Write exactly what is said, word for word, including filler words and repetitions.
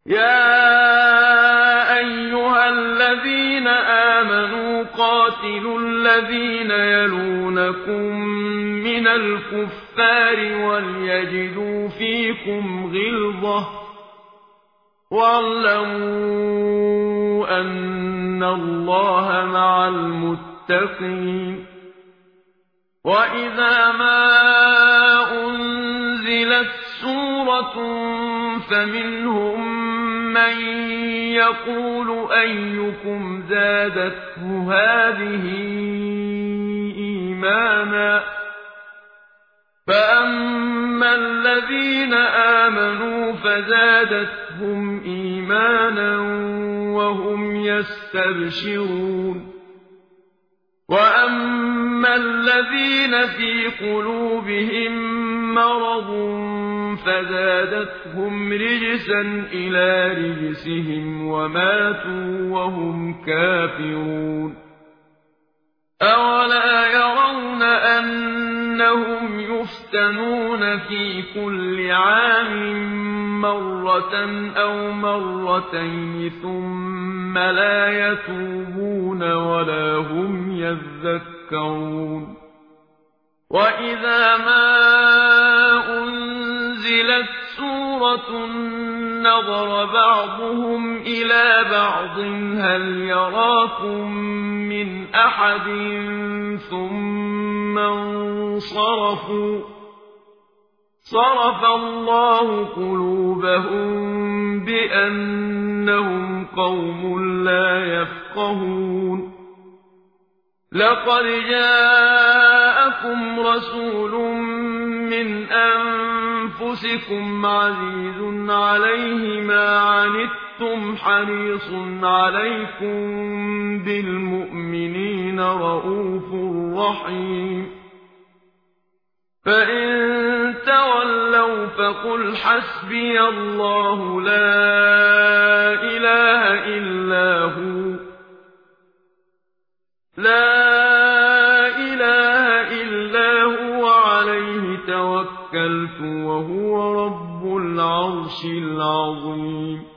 يا أيها الذين آمنوا قاتلوا الذين يلونكم من الكفار وليجدوا فيكم غلظة واعلموا أن الله مع المتقين. وإذا ما أنزلت سورة فمنهم من يقول أيكم زادته هذه إيمانا فأما الذين آمنوا فزادتهم إيمانا وهم يستبشرون. وأما الذين في قلوبهم مرض فزادتهم رجسا إلى رجسهم وماتوا وهم كافرون. أولا يرون أنهم يفتنون في كل عام مرة أو مرتين ثم لا يتوبون ولا هم يذكرون. وإذا ما أنزلت سورة نظر بعضهم إلى بعض هل يراكم من أحد ثم انصرفوا صرف الله قلوبهم بأنهم قوم لا يفقهون. لقد جاءكم رسول من أنفسكم عزيز عليه ما عنتم حريص عليكم بالمؤمنين رءوف رحيم. فإن تولوا فقل حسبي الله لا إله إلا هو لا إله إلا هو عليه توكلت وهو رب العرش العظيم.